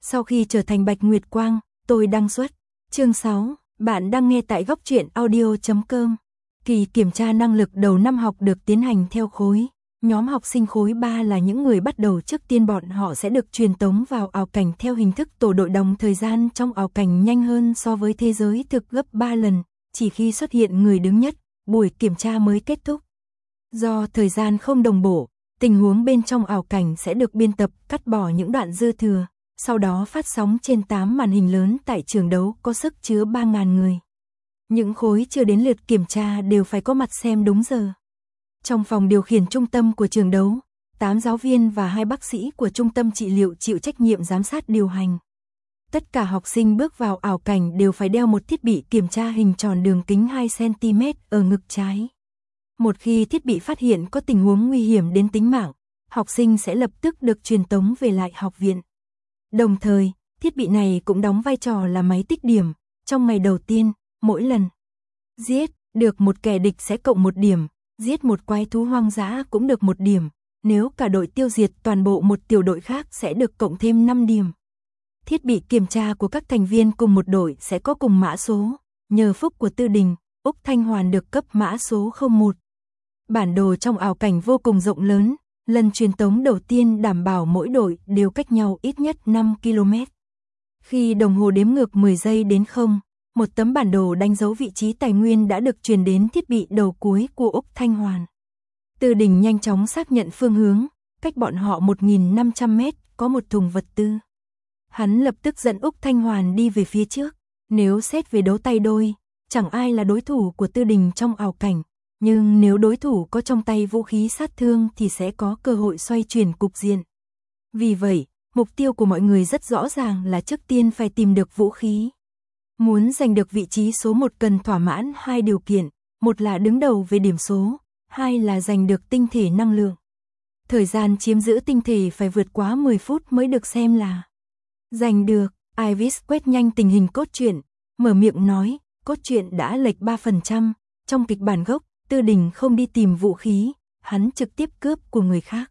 Sau khi trở thành Bạch Nguyệt Quang, tôi đăng xuất. Chương 6, bạn đang nghe tại góc truyện audio.com. Kỳ kiểm tra năng lực đầu năm học được tiến hành theo khối. Nhóm học sinh khối 3 là những người bắt đầu, trước tiên bọn họ sẽ được truyền tống vào ảo cảnh theo hình thức tổ đội đồng. Thời gian trong ảo cảnh nhanh hơn so với thế giới thực gấp 3 lần, chỉ khi xuất hiện người đứng nhất, buổi kiểm tra mới kết thúc. Do thời gian không đồng bộ, tình huống bên trong ảo cảnh sẽ được biên tập, cắt bỏ những đoạn dư thừa, sau đó phát sóng trên 8 màn hình lớn tại trường đấu có sức chứa 3.000 người. Những khối chưa đến lượt kiểm tra đều phải có mặt xem đúng giờ. Trong phòng điều khiển trung tâm của trường đấu, 8 giáo viên và 2 bác sĩ của trung tâm trị liệu chịu trách nhiệm giám sát điều hành. Tất cả học sinh bước vào ảo cảnh đều phải đeo một thiết bị kiểm tra hình tròn đường kính 2 cm ở ngực trái. Một khi thiết bị phát hiện có tình huống nguy hiểm đến tính mạng, học sinh sẽ lập tức được truyền tống về lại học viện. Đồng thời, thiết bị này cũng đóng vai trò là máy tích điểm. Trong ngày đầu tiên, mỗi lần giết được một kẻ địch sẽ cộng 1 điểm, giết một quái thú hoang dã cũng được 1 điểm, nếu cả đội tiêu diệt toàn bộ một tiểu đội khác sẽ được cộng thêm 5 điểm. Thiết bị kiểm tra của các thành viên cùng một đội sẽ có cùng mã số, nhờ phúc của Tư Đình, Úc Thanh Hoàn được cấp mã số 01. Bản đồ trong ảo cảnh vô cùng rộng lớn, lần truyền tống đầu tiên đảm bảo mỗi đội đều cách nhau ít nhất 5 km. Khi đồng hồ đếm ngược 10 giây đến 0, một tấm bản đồ đánh dấu vị trí tài nguyên đã được truyền đến thiết bị đầu cuối của Úc Thanh Hoàn. Tư Đình nhanh chóng xác nhận phương hướng, cách bọn họ 1.500 mét có một thùng vật tư. Hắn lập tức dẫn Úc Thanh Hoàn đi về phía trước. Nếu xét về đấu tay đôi, chẳng ai là đối thủ của Tư Đình trong ảo cảnh. Nhưng nếu đối thủ có trong tay vũ khí sát thương thì sẽ có cơ hội xoay chuyển cục diện. Vì vậy, mục tiêu của mọi người rất rõ ràng là trước tiên phải tìm được vũ khí. Muốn giành được vị trí số 1 cần thỏa mãn 2 điều kiện, một là đứng đầu về điểm số, 2 là giành được tinh thể năng lượng. Thời gian chiếm giữ tinh thể phải vượt quá 10 phút mới được xem là giành được. Iris quét nhanh tình hình cốt truyện, mở miệng nói, cốt truyện đã lệch 3%, trong kịch bản gốc, Tư Đình không đi tìm vũ khí, hắn trực tiếp cướp của người khác.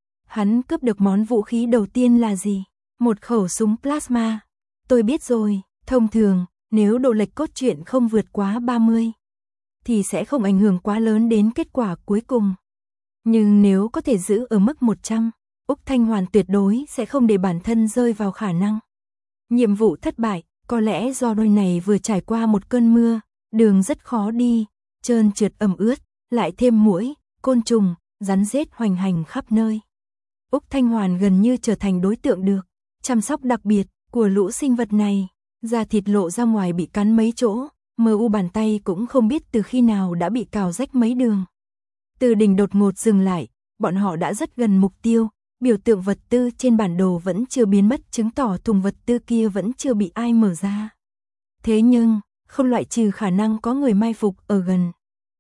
Hắn cướp được món vũ khí đầu tiên là gì? Một khẩu súng plasma. Tôi biết rồi, thông thường, nếu độ lệch cốt truyện không vượt quá 30, thì sẽ không ảnh hưởng quá lớn đến kết quả cuối cùng. Nhưng nếu có thể giữ ở mức 100, Úc Thanh Hoàn tuyệt đối sẽ không để bản thân rơi vào khả năng nhiệm vụ thất bại, có lẽ do đôi này vừa trải qua một cơn mưa, đường rất khó đi, trơn trượt ẩm ướt, lại thêm muỗi, côn trùng, rắn rết hoành hành khắp nơi. Úc Thanh Hoàn gần như trở thành đối tượng được chăm sóc đặc biệt của lũ sinh vật này, da thịt lộ ra ngoài bị cắn mấy chỗ, bàn tay cũng không biết từ khi nào đã bị cào rách mấy đường. Tư Đình đột ngột dừng lại, bọn họ đã rất gần mục tiêu, biểu tượng vật tư trên bản đồ vẫn chưa biến mất, chứng tỏ thùng vật tư kia vẫn chưa bị ai mở ra. Thế nhưng, không loại trừ khả năng có người mai phục ở gần.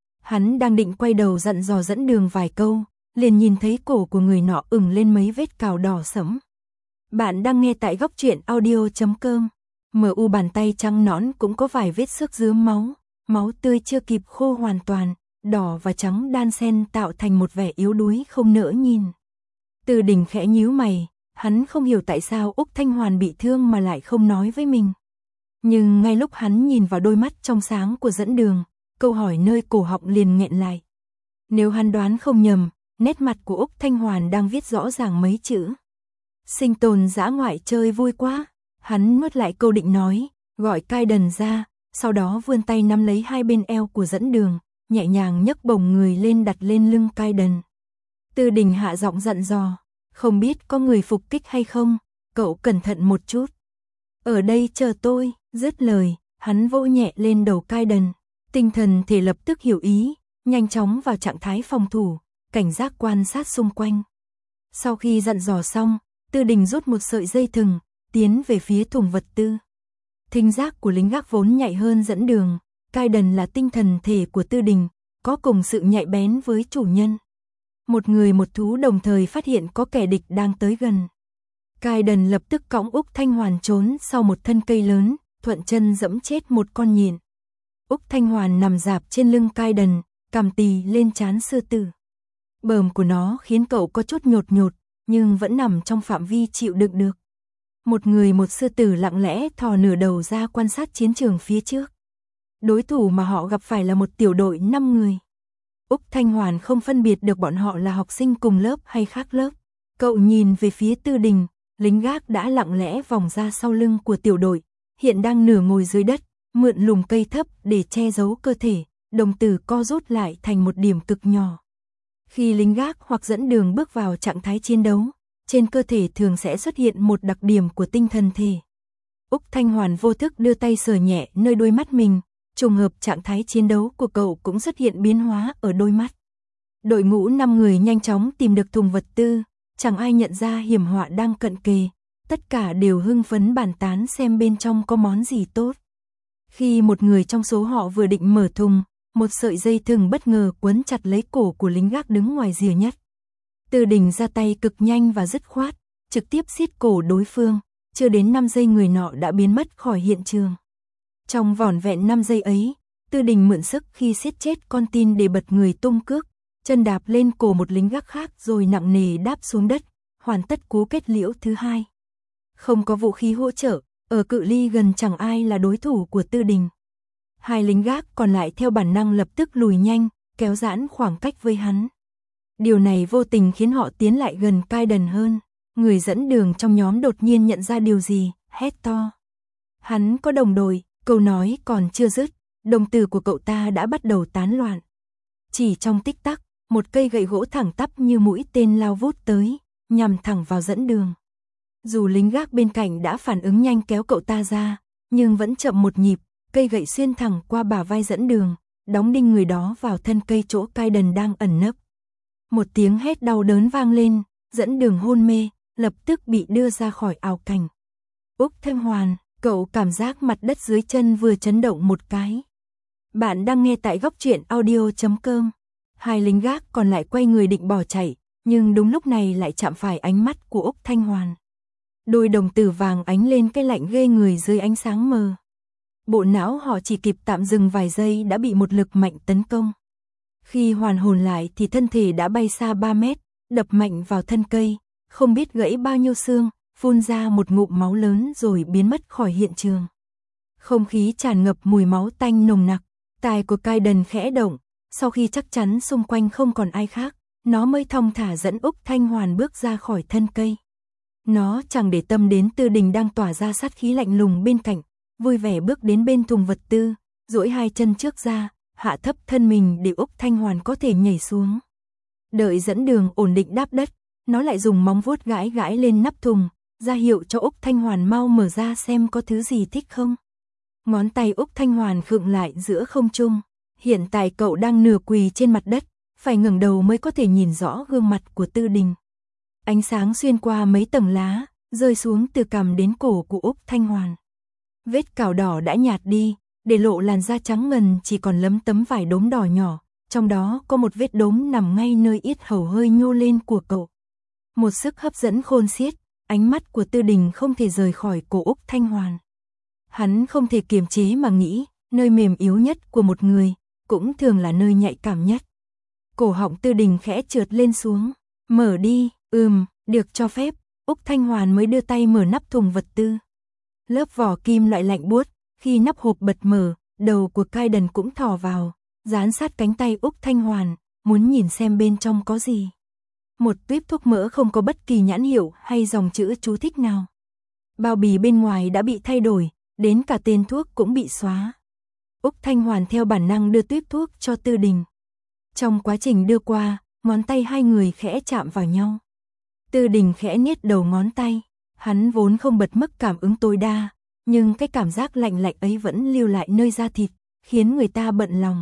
Hắn đang định quay đầu dặn dò dẫn đường vài câu, liền nhìn thấy cổ của người nọ ửng lên mấy vết cào đỏ sẫm. Bạn đang nghe tại góc truyện audio.com. Bàn tay trắng nõn cũng có vài vết xước rướm máu, máu tươi chưa kịp khô hoàn toàn, đỏ và trắng đan xen tạo thành một vẻ yếu đuối không nỡ nhìn. Tư Đình khẽ nhíu mày, hắn không hiểu tại sao Úc Thanh Hoàn bị thương mà lại không nói với mình. Nhưng ngay lúc hắn nhìn vào đôi mắt trong sáng của dẫn đường, câu hỏi nơi cổ họng liền nghẹn lại. Nếu hắn đoán không nhầm, nét mặt của Úc Thanh Hoàn đang viết rõ ràng mấy chữ. Sinh tồn dã ngoại chơi vui quá. Hắn nuốt lại câu định nói, gọi Cai Đần ra, sau đó vươn tay nắm lấy hai bên eo của dẫn đường, nhẹ nhàng nhấc bổng người lên đặt lên lưng Cai Đần. Tư Đình hạ giọng dặn dò, không biết có người phục kích hay không, cậu cẩn thận một chút. Ở đây chờ tôi, dứt lời, hắn vỗ nhẹ lên đầu Cai Đần, tinh thần thể lập tức hiểu ý, nhanh chóng vào trạng thái phòng thủ, cảnh giác quan sát xung quanh. Sau khi dặn dò xong, Tư Đình rút một sợi dây thừng, tiến về phía thùng vật tư. Thính giác của lính gác vốn nhạy hơn dẫn đường, Cai Đần là tinh thần thể của Tư Đình, có cùng sự nhạy bén với chủ nhân. Một người một thú đồng thời phát hiện có kẻ địch đang tới gần. Cai Đần lập tức cõng Úc Thanh Hoàn trốn sau một thân cây lớn, thuận chân dẫm chết một con nhện. Úc Thanh Hoàn nằm rạp trên lưng Cai Đần, cằm tì lên trán sư tử. Bờm của nó khiến cậu có chút nhột nhột, nhưng vẫn nằm trong phạm vi chịu đựng được. Một người một sư tử lặng lẽ thò nửa đầu ra quan sát chiến trường phía trước. Đối thủ mà họ gặp phải là một tiểu đội 5 người. Úc Thanh Hoàn không phân biệt được bọn họ là học sinh cùng lớp hay khác lớp. Cậu nhìn về phía Tư Đình, lính gác đã lặng lẽ vòng ra sau lưng của tiểu đội, hiện đang nửa ngồi dưới đất, mượn lùm cây thấp để che giấu cơ thể, đồng tử co rút lại thành một điểm cực nhỏ. Khi lính gác hoặc dẫn đường bước vào trạng thái chiến đấu, trên cơ thể thường sẽ xuất hiện một đặc điểm của tinh thần thể. Úc Thanh Hoàn vô thức đưa tay sờ nhẹ nơi đôi mắt mình, trùng hợp trạng thái chiến đấu của cậu cũng xuất hiện biến hóa ở đôi mắt. Đội ngũ 5 người nhanh chóng tìm được thùng vật tư, chẳng ai nhận ra hiểm họa đang cận kề, tất cả đều hưng phấn bàn tán xem bên trong có món gì tốt. Khi một người trong số họ vừa định mở thùng, một sợi dây thừng bất ngờ quấn chặt lấy cổ của lính gác đứng ngoài rìa nhất. Tư Đình ra tay cực nhanh và dứt khoát, trực tiếp siết cổ đối phương, chưa đến 5 giây người nọ đã biến mất khỏi hiện trường. Trong vỏn vẹn 5 giây ấy, Tư Đình mượn sức khi siết chết con tin để bật người tung cước, chân đạp lên cổ một lính gác khác rồi nặng nề đáp xuống đất, hoàn tất cú kết liễu thứ hai. Không có vũ khí hỗ trợ, ở cự ly gần chẳng ai là đối thủ của Tư Đình. Hai lính gác còn lại theo bản năng lập tức lùi nhanh, kéo giãn khoảng cách với hắn. Điều này vô tình khiến họ tiến lại gần Kaiden hơn. Người dẫn đường trong nhóm đột nhiên nhận ra điều gì, hét to. Hắn có đồng đội, câu nói còn chưa dứt, đồng tử của cậu ta đã bắt đầu tán loạn. Chỉ trong tích tắc, một cây gậy gỗ thẳng tắp như mũi tên lao vút tới, nhằm thẳng vào dẫn đường. Dù lính gác bên cạnh đã phản ứng nhanh kéo cậu ta ra, nhưng vẫn chậm một nhịp, cây gậy xuyên thẳng qua bả vai dẫn đường, đóng đinh người đó vào thân cây chỗ Kaiden đang ẩn nấp. Một tiếng hét đau đớn vang lên, dẫn đường hôn mê, lập tức bị đưa ra khỏi ảo cảnh. Úc Thanh Hoàn, cậu cảm giác mặt đất dưới chân vừa chấn động một cái. Bạn đang nghe tại góc truyện audio.com. Hai lính gác còn lại quay người định bỏ chạy, nhưng đúng lúc này lại chạm phải ánh mắt của Úc Thanh Hoàn. Đôi đồng tử vàng ánh lên cái lạnh ghê người dưới ánh sáng mờ. Bộ não họ chỉ kịp tạm dừng vài giây đã bị một lực mạnh tấn công. Khi hoàn hồn lại thì thân thể đã bay xa 3 mét, đập mạnh vào thân cây, không biết gãy bao nhiêu xương, phun ra một ngụm máu lớn rồi biến mất khỏi hiện trường. Không khí tràn ngập mùi máu tanh nồng nặc, tai của Kaiden khẽ động, sau khi chắc chắn xung quanh không còn ai khác, nó mới thong thả dẫn Úc Thanh Hoàn bước ra khỏi thân cây. Nó chẳng để tâm đến Tư Đình đang tỏa ra sát khí lạnh lùng bên cạnh, vui vẻ bước đến bên thùng vật tư, duỗi hai chân trước ra, hạ thấp thân mình để Úc Thanh Hoàn có thể nhảy xuống. Đợi dẫn đường ổn định đáp đất, nó lại dùng móng vuốt gãi gãi lên nắp thùng, ra hiệu cho Úc Thanh Hoàn mau mở ra xem có thứ gì thích không. Ngón tay Úc Thanh Hoàn khựng lại giữa không trung, hiện tại cậu đang nửa quỳ trên mặt đất, phải ngẩng đầu mới có thể nhìn rõ gương mặt của Tư Đình. Ánh sáng xuyên qua mấy tầng lá, rơi xuống từ cằm đến cổ của Úc Thanh Hoàn. Vết cào đỏ đã nhạt đi, để lộ làn da trắng ngần chỉ còn lấm tấm vài đốm đỏ nhỏ, trong đó có một vết đốm nằm ngay nơi yết hầu hơi nhô lên của cậu. Một sức hấp dẫn khôn xiết, ánh mắt của Tư Đình không thể rời khỏi cổ Úc Thanh Hoàn. Hắn không thể kiềm chế mà nghĩ, nơi mềm yếu nhất của một người, cũng thường là nơi nhạy cảm nhất. Cổ họng Tư Đình khẽ trượt lên xuống, mở đi, được cho phép, Úc Thanh Hoàn mới đưa tay mở nắp thùng vật tư. Lớp vỏ kim loại lạnh buốt, khi nắp hộp bật mở, đầu của Kaiden cũng thò vào, dán sát cánh tay Úc Thanh Hoàn, muốn nhìn xem bên trong có gì. Một tuýp thuốc mỡ không có bất kỳ nhãn hiệu hay dòng chữ chú thích nào. Bao bì bên ngoài đã bị thay đổi, đến cả tên thuốc cũng bị xóa. Úc Thanh Hoàn theo bản năng đưa tuýp thuốc cho Tư Đình. Trong quá trình đưa qua, ngón tay hai người khẽ chạm vào nhau. Tư Đình khẽ niết đầu ngón tay, hắn vốn không bật mức cảm ứng tối đa, nhưng cái cảm giác lạnh lạnh ấy vẫn lưu lại nơi da thịt, khiến người ta bận lòng.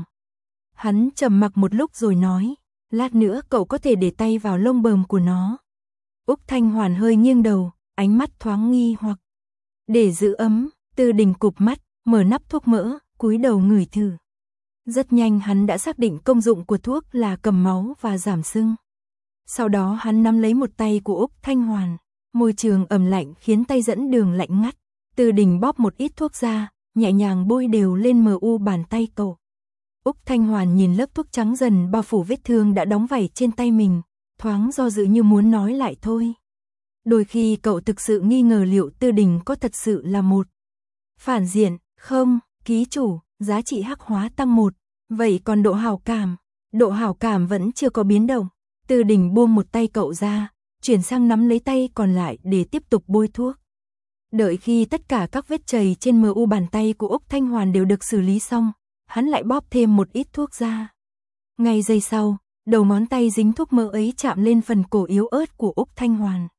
Hắn trầm mặc một lúc rồi nói, lát nữa cậu có thể để tay vào lông bờm của nó. Úc Thanh Hoàn hơi nghiêng đầu, ánh mắt thoáng nghi hoặc. Để giữ ấm, Tư Đình cụp mắt, mở nắp thuốc mỡ, cúi đầu ngửi thử. Rất nhanh hắn đã xác định công dụng của thuốc là cầm máu và giảm sưng. Sau đó hắn nắm lấy một tay của Úc Thanh Hoàn, môi trường ẩm lạnh khiến tay dẫn đường lạnh ngắt. Tư Đình bóp một ít thuốc ra, nhẹ nhàng bôi đều lên mờ u bàn tay cậu. Úc Thanh Hoàn nhìn lớp thuốc trắng dần bao phủ vết thương đã đóng vảy trên tay mình, thoáng do dự như muốn nói lại thôi. Đôi khi cậu thực sự nghi ngờ liệu Tư Đình có thật sự là một phản diện, không, ký chủ, giá trị hắc hóa tăng 1, vậy còn độ hảo cảm vẫn chưa có biến động. Tư Đình buông một tay cậu ra, chuyển sang nắm lấy tay còn lại để tiếp tục bôi thuốc. Đợi khi tất cả các vết chày trên mu bàn tay của Úc Thanh Hoàn đều được xử lý xong, hắn lại bóp thêm một ít thuốc ra. Ngay giây sau, đầu ngón tay dính thuốc mỡ ấy chạm lên phần cổ yếu ớt của Úc Thanh Hoàn.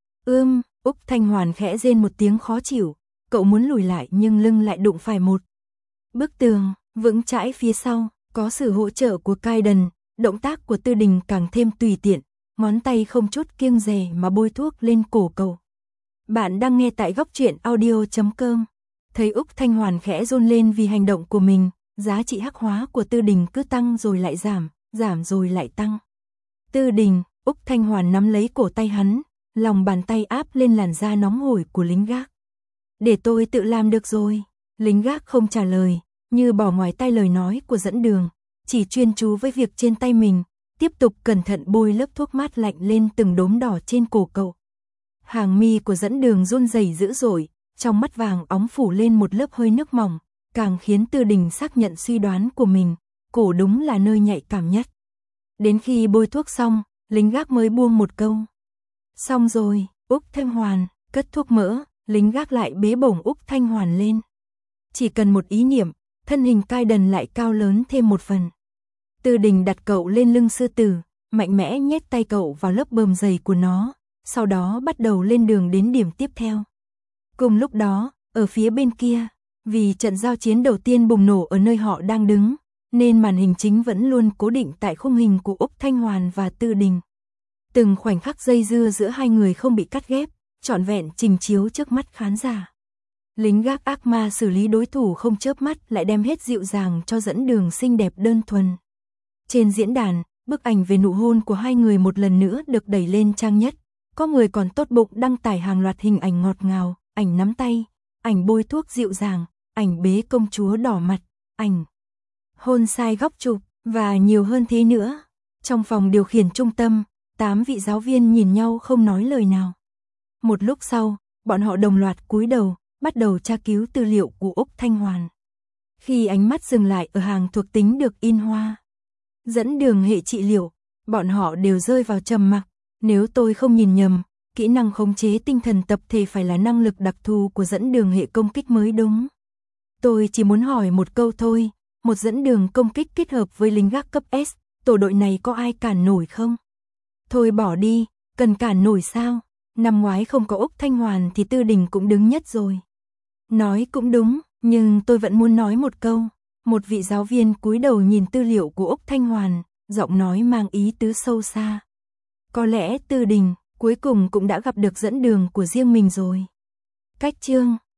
Úc Thanh Hoàn khẽ rên một tiếng khó chịu, cậu muốn lùi lại nhưng lưng lại đụng phải một bức tường vững chãi phía sau. Có sự hỗ trợ của Kaiden, động tác của Tư Đình càng thêm tùy tiện, ngón tay không chút kiêng dè mà bôi thuốc lên cổ cậu. Bạn đang nghe tại góc truyện audio.com. Thấy Úc Thanh Hoàn khẽ run lên vì hành động của mình, giá trị hắc hóa của Tư Đình cứ tăng rồi lại giảm, giảm rồi lại tăng. Tư Đình, Úc Thanh Hoàn nắm lấy cổ tay hắn, lòng bàn tay áp lên làn da nóng hổi của lính gác. Để tôi tự làm được rồi. Lính gác không trả lời, như bỏ ngoài tai lời nói của dẫn đường, chỉ chuyên chú với việc trên tay mình, tiếp tục cẩn thận bôi lớp thuốc mát lạnh lên từng đốm đỏ trên cổ cậu. Hàng mi của dẫn đường run rẩy dữ dội, trong mắt vàng óng phủ lên một lớp hơi nước mỏng, càng khiến Tư Đình xác nhận suy đoán của mình, cổ đúng là nơi nhạy cảm nhất. Đến khi bôi thuốc xong, lính gác mới buông một câu. Xong rồi, Úc Thanh Hoàn, cất thuốc mỡ, lính gác lại bế bổng Úc Thanh Hoàn lên. Chỉ cần một ý niệm, thân hình Kaiden lại cao lớn thêm một phần. Tư Đình đặt cậu lên lưng sư tử, mạnh mẽ nhét tay cậu vào lớp bờm dày của nó, sau đó bắt đầu lên đường đến điểm tiếp theo. Cùng lúc đó, ở phía bên kia, vì trận giao chiến đầu tiên bùng nổ ở nơi họ đang đứng, nên màn hình chính vẫn luôn cố định tại khung hình của Úc Thanh Hoàn và Tư Đình. Từng khoảnh khắc dây dưa giữa hai người không bị cắt ghép, trọn vẹn trình chiếu trước mắt khán giả. Lính gác ác ma xử lý đối thủ không chớp mắt lại đem hết dịu dàng cho dẫn đường xinh đẹp đơn thuần. Trên diễn đàn, bức ảnh về nụ hôn của hai người một lần nữa được đẩy lên trang nhất. Có người còn tốt bụng đăng tải hàng loạt hình ảnh ngọt ngào, ảnh nắm tay, ảnh bôi thuốc dịu dàng, ảnh bế công chúa đỏ mặt, ảnh hôn sai góc chụp, và nhiều hơn thế nữa. Trong phòng điều khiển trung tâm, 8 vị giáo viên nhìn nhau không nói lời nào. Một lúc sau, bọn họ đồng loạt cúi đầu, bắt đầu tra cứu tư liệu của Úc Thanh Hoàn. Khi ánh mắt dừng lại ở hàng thuộc tính được in hoa, dẫn đường hệ trị liệu, bọn họ đều rơi vào trầm mặc. Nếu tôi không nhìn nhầm, kỹ năng khống chế tinh thần tập thể phải là năng lực đặc thù của dẫn đường hệ công kích mới đúng. Tôi chỉ muốn hỏi một câu thôi, một dẫn đường công kích kết hợp với lính gác cấp S, tổ đội này có ai cản nổi không? Thôi bỏ đi, cần cản nổi sao? Năm ngoái không có Úc Thanh Hoàn thì Tư Đình cũng đứng nhất rồi. Nói cũng đúng, nhưng tôi vẫn muốn nói một câu. Một vị giáo viên cúi đầu nhìn tư liệu của Úc Thanh Hoàn, giọng nói mang ý tứ sâu xa. Có lẽ Tư Đình cuối cùng cũng đã gặp được dẫn đường của riêng mình rồi. Cách chương